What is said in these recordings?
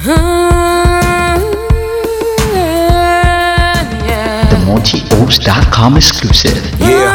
The MotiOats.com exclusive.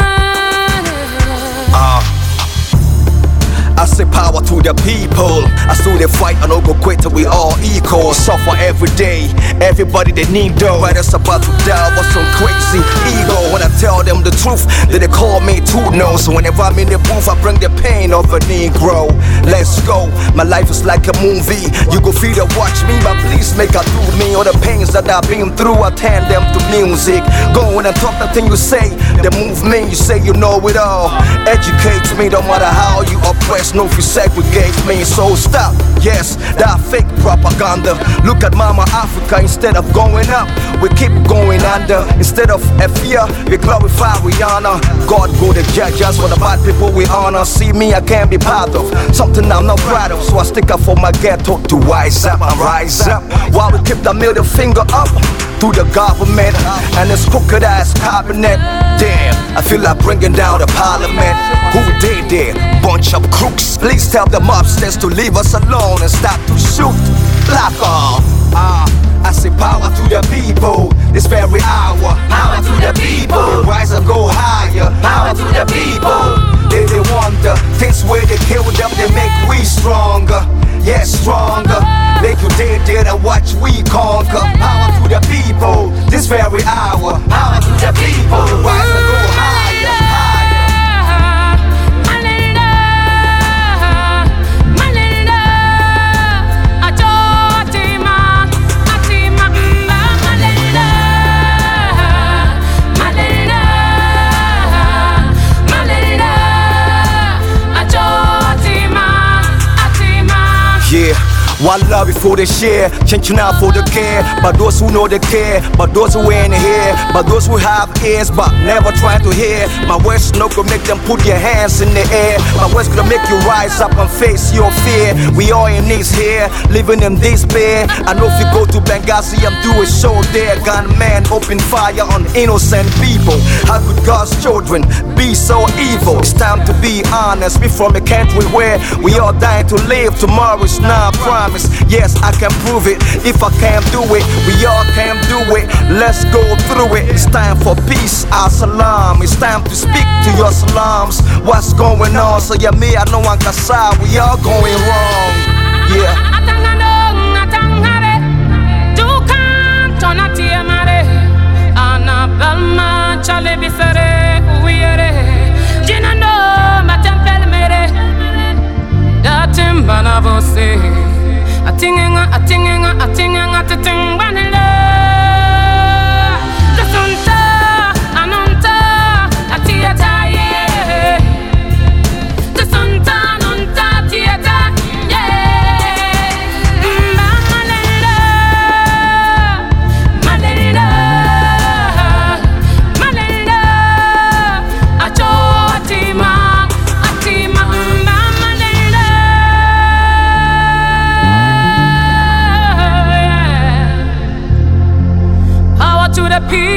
I say power to the people. I still they fight and don't go quit till we all equal. Suffer every day, everybody they need dough. Right, it's about to die with some crazy ego. When I tell them the truth, then they call me too no. So whenever I'm in the booth, I bring the pain of a Negro. Let's go, my life is like a movie. You go feel to watch me, but please make a do me. All the pains that I've been through, I turn them to music. Go in and talk the thing you say, the movement you say you know it all. Educate me, no matter how you oppress. No, if you segregate me, so stop. Yes, that fake propaganda. Look at Mama Africa, instead of going up, we keep going under. Instead of a fear, we glorify Rihanna. God go to judge us for the bad people we honor. See me, I can't be part of something I'm not proud of, so I stick up for my ghetto to rise up and rise up. While we keep the middle finger up to the government and this crooked ass cabinet. Damn, I feel like bringing down the parliament. Who did it? Bunch of crooks. Please tell them upstairs to leave us alone and stop to shoot. Block off. I say power to the people. This very hour. Power to the people. Rise and go higher. Power to the people. They wonder things where they kill them, they make we stronger. Yes, stronger. Make you dead and watch we conquer. Power to the people. This very hour. Power to the people. Rise and go higher. Yeah, one love before they share, changing out for the care. But those who know they care, but those who ain't here, but those who have ears but never trying to hear. My words no gonna make them put their hands in the air. My words gonna make you rise up and face your fear. We all in this here, living in despair. I know if you go to Benghazi, I'm doing show there. Gunman open fire on innocent people. How could God's children be so evil? It's time to be honest. We from a country where we all dying to live. Tomorrow is not a promise. Yes, I can prove it. If I can't do it, we all can do it. Let's go through it. It's time for peace, As-salam. It's time to speak to your salams. What's going on? So yeah, me, I know I'm Kasa. We all going wrong. Yeah. To the people.